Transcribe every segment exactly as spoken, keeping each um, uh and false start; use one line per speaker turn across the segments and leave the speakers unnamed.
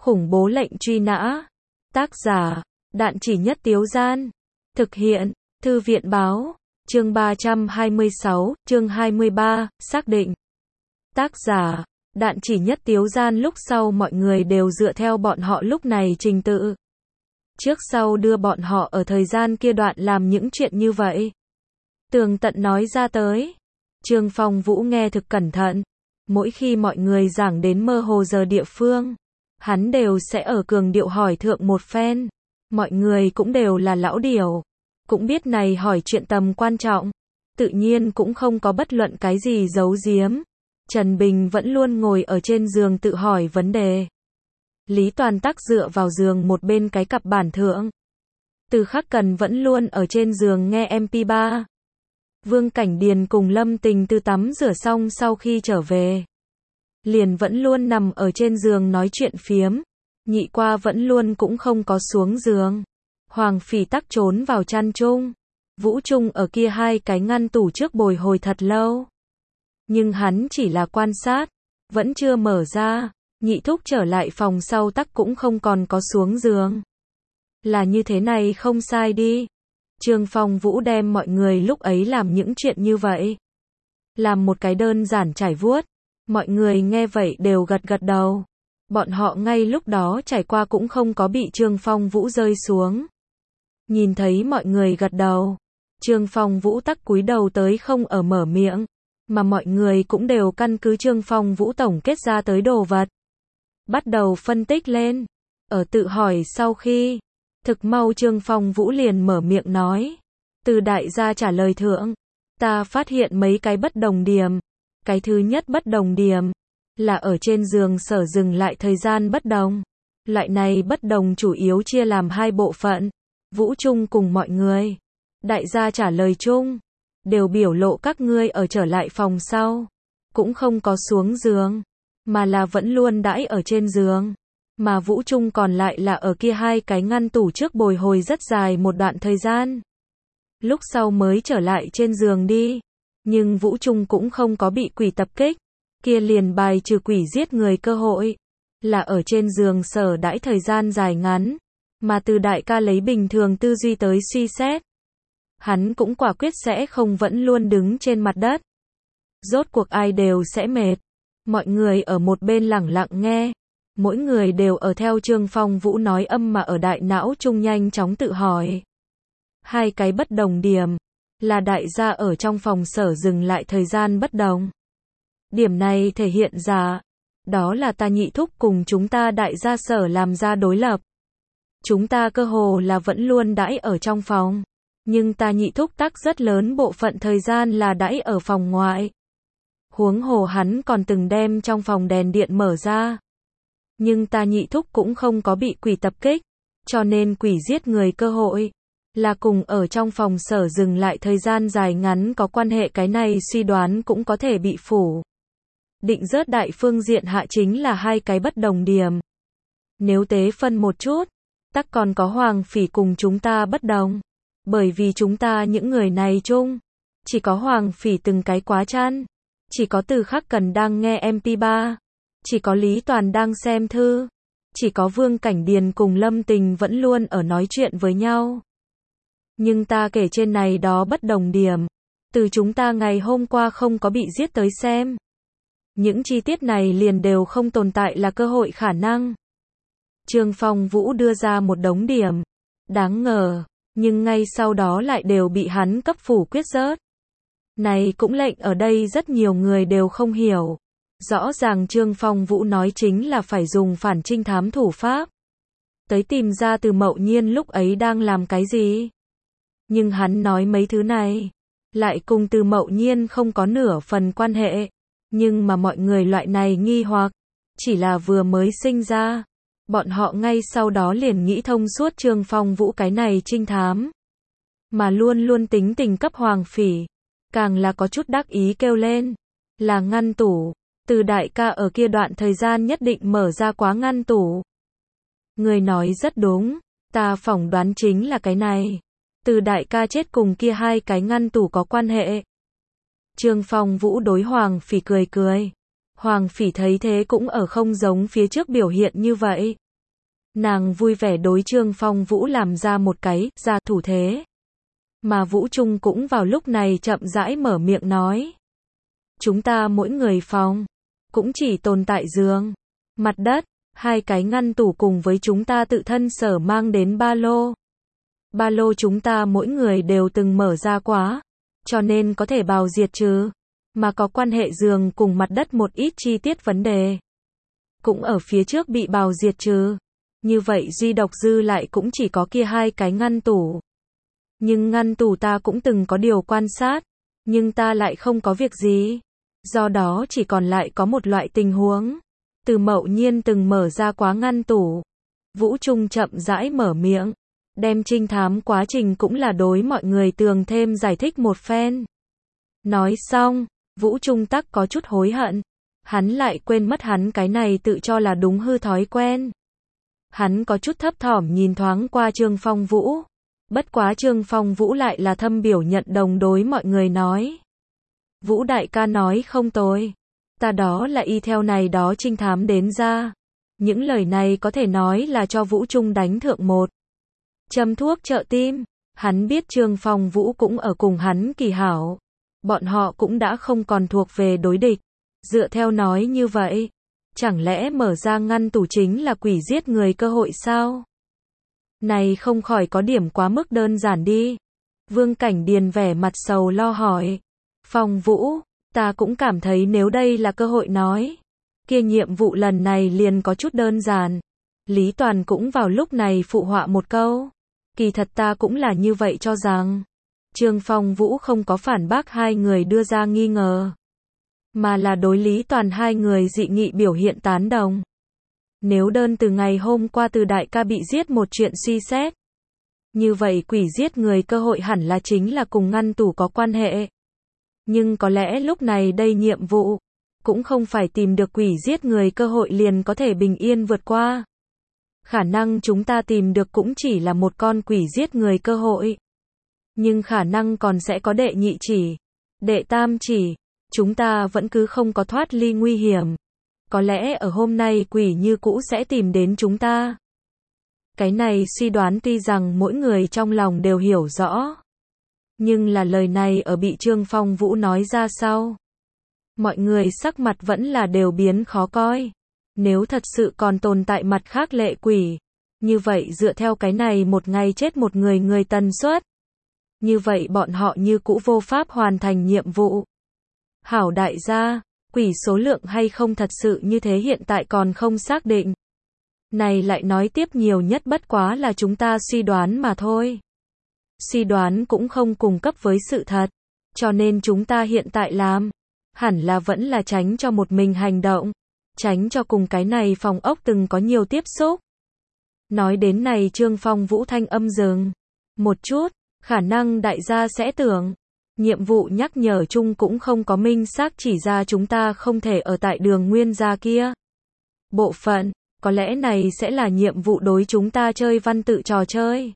Khủng bố lệnh truy nã. Tác giả, Đạn Chỉ Nhất Tiếu Gian. Thực hiện, Thư viện báo. Chương ba trăm hai mươi sáu, chương hai mươi ba, xác định. Tác giả, Đạn Chỉ Nhất Tiếu Gian. Lúc sau mọi người đều dựa theo bọn họ lúc này trình tự. Trước sau đưa bọn họ ở thời gian kia đoạn làm những chuyện như vậy. Tường tận nói ra tới. Trương Phong Vũ nghe thực cẩn thận. Mỗi khi mọi người giảng đến mơ hồ giờ địa phương, hắn đều sẽ ở cường điệu hỏi thượng một phen. Mọi người cũng đều là lão điểu, cũng biết này hỏi chuyện tầm quan trọng, tự nhiên cũng không có bất luận cái gì giấu giếm. Trần Bình vẫn luôn ngồi ở trên giường tự hỏi vấn đề. Lý Toàn Tắc dựa vào giường một bên cái cặp bản thượng. Từ Khắc Cần vẫn luôn ở trên giường nghe em pê ba. Vương Cảnh Điền cùng Lâm Tình từ tắm rửa xong sau khi trở về, liền vẫn luôn nằm ở trên giường nói chuyện phiếm. Nhị qua vẫn luôn cũng không có xuống giường. Hoàng Phỉ Tắc trốn vào chăn chung. Vũ Trung ở kia hai cái ngăn tủ trước bồi hồi thật lâu. Nhưng hắn chỉ là quan sát, vẫn chưa mở ra. Nhị thúc trở lại phòng sau Tắc cũng không còn có xuống giường. Là như thế này không sai đi. Trương Phong Vũ đem mọi người lúc ấy làm những chuyện như vậy, làm một cái đơn giản trải vuốt. Mọi người nghe vậy đều gật gật đầu. Bọn họ ngay lúc đó trải qua cũng không có bị Trương Phong Vũ rơi xuống. Nhìn thấy mọi người gật đầu, Trương Phong Vũ Tắc cúi đầu tới không ở mở miệng, mà mọi người cũng đều căn cứ Trương Phong Vũ tổng kết ra tới đồ vật, bắt đầu phân tích lên. Ở tự hỏi sau khi, thực mau Trương Phong Vũ liền mở miệng nói. Từ đại gia trả lời thượng, ta phát hiện mấy cái bất đồng điểm. Cái thứ nhất bất đồng điểm, là ở trên giường sở dừng lại thời gian bất đồng. Loại này bất đồng chủ yếu chia làm hai bộ phận. Vũ Trung cùng mọi người. Đại gia trả lời chung, đều biểu lộ các ngươi ở trở lại phòng sau, cũng không có xuống giường, mà là vẫn luôn đãi ở trên giường. Mà Vũ Trung còn lại là ở kia hai cái ngăn tủ trước bồi hồi rất dài một đoạn thời gian. Lúc sau mới trở lại trên giường đi. Nhưng Vũ Trung cũng không có bị quỷ tập kích. Kia liền bài trừ quỷ giết người cơ hội. Là ở trên giường sở đãi thời gian dài ngắn. Mà từ đại ca lấy bình thường tư duy tới suy xét, hắn cũng quả quyết sẽ không vẫn luôn đứng trên mặt đất. Rốt cuộc ai đều sẽ mệt. Mọi người ở một bên lẳng lặng nghe. Mỗi người đều ở theo Trương Phong Vũ nói âm mà ở đại não chung nhanh chóng tự hỏi. Hai cái bất đồng điểm, là đại gia ở trong phòng sở dừng lại thời gian bất đồng. Điểm này thể hiện ra, đó là ta nhị thúc cùng chúng ta đại gia sở làm ra đối lập. Chúng ta cơ hồ là vẫn luôn đãi ở trong phòng, nhưng ta nhị thúc Tắc rất lớn bộ phận thời gian là đãi ở phòng ngoại. Huống hồ hắn còn từng đem trong phòng đèn điện mở ra. Nhưng ta nhị thúc cũng không có bị quỷ tập kích, cho nên quỷ giết người cơ hội là cùng ở trong phòng sở dừng lại thời gian dài ngắn có quan hệ. Cái này suy đoán cũng có thể bị phủ định rớt. Đại phương diện hạ chính là hai cái bất đồng điểm. Nếu tế phân một chút, Tắc còn có Hoàng Phỉ cùng chúng ta bất đồng. Bởi vì chúng ta những người này chung, chỉ có Hoàng Phỉ từng cái quá chăn, chỉ có Từ Khắc Cần đang nghe em pê ba, chỉ có Lý Toàn đang xem thư, chỉ có Vương Cảnh Điền cùng Lâm Tình vẫn luôn ở nói chuyện với nhau. Nhưng ta kể trên này đó bất đồng điểm, từ chúng ta ngày hôm qua không có bị giết tới xem, những chi tiết này liền đều không tồn tại là cơ hội khả năng. Trương Phong Vũ đưa ra một đống điểm đáng ngờ, nhưng ngay sau đó lại đều bị hắn cấp phủ quyết rớt. Này cũng lệnh ở đây rất nhiều người đều không hiểu. Rõ ràng Trương Phong Vũ nói chính là phải dùng phản trinh thám thủ pháp tới tìm ra Từ Mậu Nhiên lúc ấy đang làm cái gì. Nhưng hắn nói mấy thứ này lại cùng Từ Mậu Nhiên không có nửa phần quan hệ. Nhưng mà mọi người loại này nghi hoặc chỉ là vừa mới sinh ra, bọn họ ngay sau đó liền nghĩ thông suốt Trương Phong Vũ cái này trinh thám, mà luôn luôn tính tình cấp Hoàng Phỉ, càng là có chút đắc ý kêu lên, là ngăn tủ. Từ đại ca ở kia đoạn thời gian nhất định mở ra quá ngăn tủ. Người nói rất đúng, ta phỏng đoán chính là cái này. Từ đại ca chết cùng kia hai cái ngăn tủ có quan hệ. Trương Phong Vũ đối Hoàng Phỉ cười cười. Hoàng Phỉ thấy thế cũng ở không giống phía trước biểu hiện như vậy. Nàng vui vẻ đối Trương Phong Vũ làm ra một cái ra thủ thế. Mà Vũ Trung cũng vào lúc này chậm rãi mở miệng nói. Chúng ta mỗi người phòng, cũng chỉ tồn tại giường, mặt đất, hai cái ngăn tủ cùng với chúng ta tự thân sở mang đến ba lô. Ba lô chúng ta mỗi người đều từng mở ra quá, cho nên có thể bào diệt trừ, mà có quan hệ giường cùng mặt đất một ít chi tiết vấn đề. Cũng ở phía trước bị bào diệt trừ. Như vậy duy độc dư lại cũng chỉ có kia hai cái ngăn tủ. Nhưng ngăn tủ ta cũng từng có điều quan sát, nhưng ta lại không có việc gì. Do đó chỉ còn lại có một loại tình huống. Từ Mậu Nhiên từng mở ra quá ngăn tủ. Vũ Trung chậm rãi mở miệng, đem trinh thám quá trình cũng là đối mọi người tường thêm giải thích một phen. Nói xong, Vũ Trung tắc có chút hối hận. Hắn lại quên mất hắn cái này tự cho là đúng hư thói quen. Hắn có chút thấp thỏm nhìn thoáng qua Trương Phong Vũ. Bất quá Trương Phong Vũ lại là thâm biểu nhận đồng đối mọi người nói. Vũ đại ca nói không tồi. Ta đó là y theo này đó trinh thám đến ra. Những lời này có thể nói là cho Vũ Trung đánh thượng một châm thuốc trợ tim. Hắn biết Trương Phong Vũ cũng ở cùng hắn kỳ hảo. Bọn họ cũng đã không còn thuộc về đối địch. Dựa theo nói như vậy, chẳng lẽ mở ra ngăn tủ chính là quỷ giết người cơ hội sao? Này không khỏi có điểm quá mức đơn giản đi. Vương Cảnh Điền vẻ mặt sầu lo hỏi. Phong Vũ, ta cũng cảm thấy nếu đây là cơ hội nói, kia nhiệm vụ lần này liền có chút đơn giản. Lý Toàn cũng vào lúc này phụ họa một câu. Kỳ thật ta cũng là như vậy cho rằng. Trương Phong Vũ không có phản bác hai người đưa ra nghi ngờ, mà là đối Lý Toàn hai người dị nghị biểu hiện tán đồng. Nếu đơn từ ngày hôm qua từ đại ca bị giết một chuyện suy xét, như vậy quỷ giết người cơ hội hẳn là chính là cùng ngăn tủ có quan hệ. Nhưng có lẽ lúc này đây nhiệm vụ, cũng không phải tìm được quỷ giết người cơ hội liền có thể bình yên vượt qua. Khả năng chúng ta tìm được cũng chỉ là một con quỷ giết người cơ hội. Nhưng khả năng còn sẽ có đệ nhị chỉ, đệ tam chỉ. Chúng ta vẫn cứ không có thoát ly nguy hiểm. Có lẽ ở hôm nay quỷ như cũ sẽ tìm đến chúng ta. Cái này suy đoán tuy rằng mỗi người trong lòng đều hiểu rõ. Nhưng là lời này ở bị Trương Phong Vũ nói ra sau. Mọi người sắc mặt vẫn là đều biến khó coi. Nếu thật sự còn tồn tại mặt khác lệ quỷ. Như vậy dựa theo cái này một ngày chết một người người tần suất. Như vậy bọn họ như cũ vô pháp hoàn thành nhiệm vụ. Hảo đại gia, quỷ số lượng hay không thật sự như thế hiện tại còn không xác định. Này lại nói tiếp nhiều nhất bất quá là chúng ta suy đoán mà thôi. Suy đoán cũng không cung cấp với sự thật. Cho nên chúng ta hiện tại làm, hẳn là vẫn là tránh cho một mình hành động. Tránh cho cùng cái này phòng ốc từng có nhiều tiếp xúc. Nói đến này Trương Phong Vũ thanh âm dừng một chút, khả năng đại gia sẽ tưởng. Nhiệm vụ nhắc nhở chung cũng không có minh xác chỉ ra chúng ta không thể ở tại đường nguyên gia kia. Bộ phận, có lẽ này sẽ là nhiệm vụ đối chúng ta chơi văn tự trò chơi.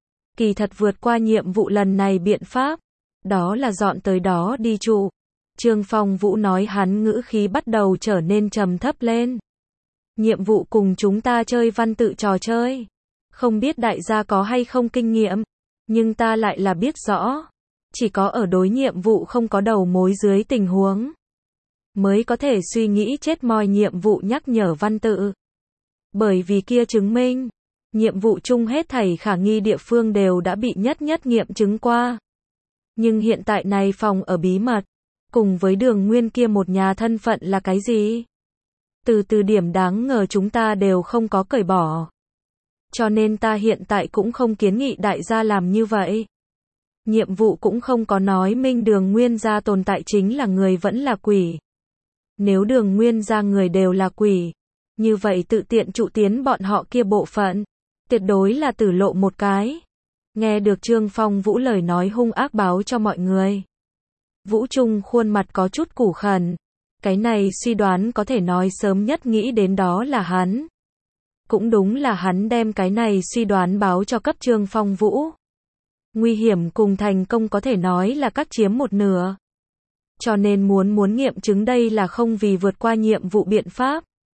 Kỳ thật vượt qua nhiệm vụ lần này biện pháp, đó là dọn tới đó đi trụ. Trương Phong Vũ nói hắn ngữ khí bắt đầu trở nên trầm thấp lên. Nhiệm vụ cùng chúng ta chơi văn tự trò chơi. Không biết đại gia có hay không kinh nghiệm, nhưng ta lại là biết rõ. Chỉ có ở đối nhiệm vụ không có đầu mối dưới tình huống, mới có thể suy nghĩ chết moi nhiệm vụ nhắc nhở văn tự. Bởi vì kia chứng minh, nhiệm vụ chung hết thảy khả nghi địa phương đều đã bị nhất nhất nghiệm chứng qua. Nhưng hiện tại này phòng ở bí mật, cùng với đường nguyên kia một nhà thân phận là cái gì? Từ từ điểm đáng ngờ chúng ta đều không có cởi bỏ. Cho nên ta hiện tại cũng không kiến nghị đại gia làm như vậy. Nhiệm vụ cũng không có nói minh đường nguyên gia tồn tại chính là người vẫn là quỷ. Nếu đường nguyên gia người đều là quỷ, như vậy tự tiện trụ tiến bọn họ kia bộ phận, tuyệt đối là tử lộ một cái. Nghe được Trương Phong Vũ lời nói hung ác báo cho mọi người. Vũ Trung khuôn mặt có chút củ khẩn. Cái này suy đoán có thể nói sớm nhất nghĩ đến đó là hắn. Cũng đúng là hắn đem cái này suy đoán báo cho cấp Trương Phong Vũ. Nguy hiểm cùng thành công có thể nói là cắt chiếm một nửa. Cho nên muốn muốn nghiệm chứng đây là không vì vượt qua nhiệm vụ biện pháp.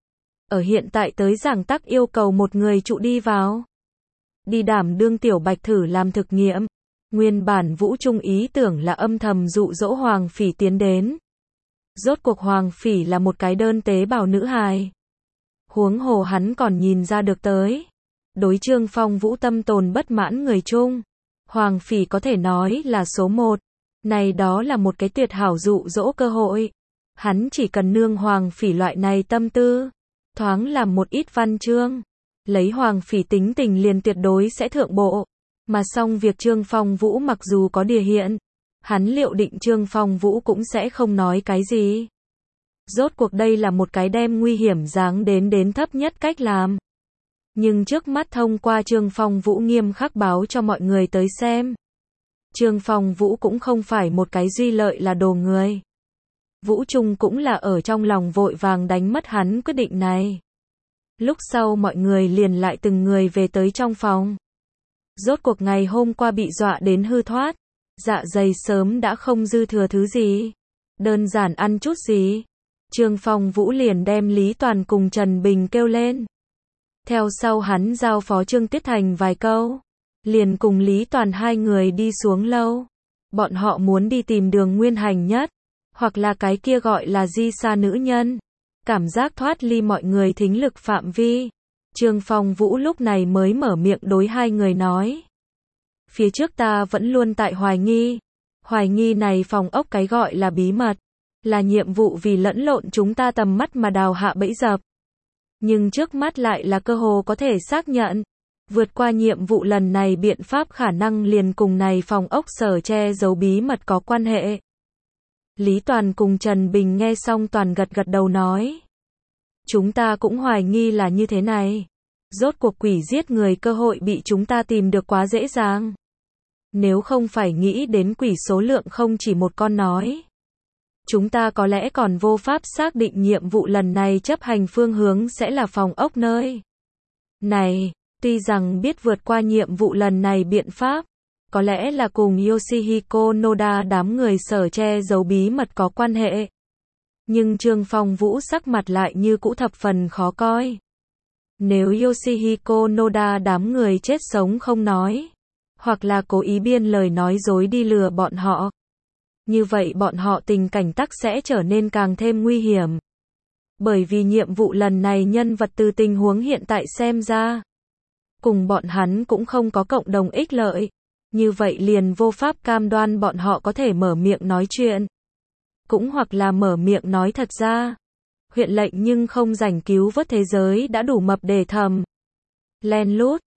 ở hiện tại tới giảng tắc yêu cầu một người trụ đi vào. Đi đảm đương Tiểu Bạch thử làm thực nghiệm. Nguyên bản Vũ Trung ý tưởng là âm thầm dụ dỗ Hoàng Phỉ tiến đến. Rốt cuộc Hoàng Phỉ là một cái đơn tế bào nữ hài. Huống hồ hắn còn nhìn ra được tới. Đối Trương Phong Vũ tâm tồn bất mãn người chung. Hoàng Phỉ có thể nói là số một. Này đó là một cái tuyệt hảo dụ dỗ cơ hội. Hắn chỉ cần nương Hoàng Phỉ loại này tâm tư. Thoáng làm một ít văn chương. Lấy Hoàng Phỉ tính tình liền tuyệt đối sẽ thượng bộ. Mà xong việc Trương Phong Vũ mặc dù có địa hiện. Hắn liệu định Trương Phong Vũ cũng sẽ không nói cái gì. Rốt cuộc đây là một cái đem nguy hiểm giáng đến đến thấp nhất cách làm. Nhưng trước mắt thông qua Trương Phong Vũ nghiêm khắc báo cho mọi người tới xem. Trương Phong Vũ cũng không phải một cái duy lợi là đồ người. Vũ Trung cũng là ở trong lòng vội vàng đánh mất hắn quyết định này. Lúc sau mọi người liền lại từng người về tới trong phòng. Rốt cuộc ngày hôm qua bị dọa đến hư thoát. Dạ dày sớm đã không dư thừa thứ gì. Đơn giản ăn chút gì. Trương Phong Vũ liền đem Lý Toàn cùng Trần Bình kêu lên. Theo sau hắn giao phó Trương Tiết Thành vài câu. Liền cùng Lý Toàn hai người đi xuống lâu. Bọn họ muốn đi tìm Đường Nguyên Hành Nhất. Hoặc là cái kia gọi là Di Sa nữ nhân. Cảm giác thoát ly mọi người thính lực phạm vi. Trương Phong Vũ lúc này mới mở miệng đối hai người nói. Phía trước ta vẫn luôn tại hoài nghi. Hoài nghi này phòng ốc cái gọi là bí mật. Là nhiệm vụ vì lẫn lộn chúng ta tầm mắt mà đào hạ bẫy dập. Nhưng trước mắt lại là cơ hồ có thể xác nhận. Vượt qua nhiệm vụ lần này biện pháp khả năng liền cùng này phòng ốc sở che giấu bí mật có quan hệ. Lý Toàn cùng Trần Bình nghe xong toàn gật gật đầu nói. Chúng ta cũng hoài nghi là như thế này. Rốt cuộc quỷ giết người cơ hội bị chúng ta tìm được quá dễ dàng. Nếu không phải nghĩ đến quỷ số lượng không chỉ một con nói. Chúng ta có lẽ còn vô pháp xác định nhiệm vụ lần này chấp hành phương hướng sẽ là phòng ốc nơi. Này, tuy rằng biết vượt qua nhiệm vụ lần này biện pháp. Có lẽ là cùng Yoshihiko Noda đám người sở che giấu bí mật có quan hệ. Nhưng Trương Phong Vũ sắc mặt lại như cũ thập phần khó coi. Nếu Yoshihiko Noda đám người chết sống không nói. Hoặc là cố ý biên lời nói dối đi lừa bọn họ. Như vậy bọn họ tình cảnh tắc sẽ trở nên càng thêm nguy hiểm. Bởi vì nhiệm vụ lần này nhân vật từ tình huống hiện tại xem ra. Cùng bọn hắn cũng không có cộng đồng ích lợi. Như vậy liền vô pháp cam đoan bọn họ có thể mở miệng nói chuyện. Cũng hoặc là mở miệng nói thật ra. Huyện lệnh nhưng không rảnh cứu vớt thế giới đã đủ mập để thầm. Len lút,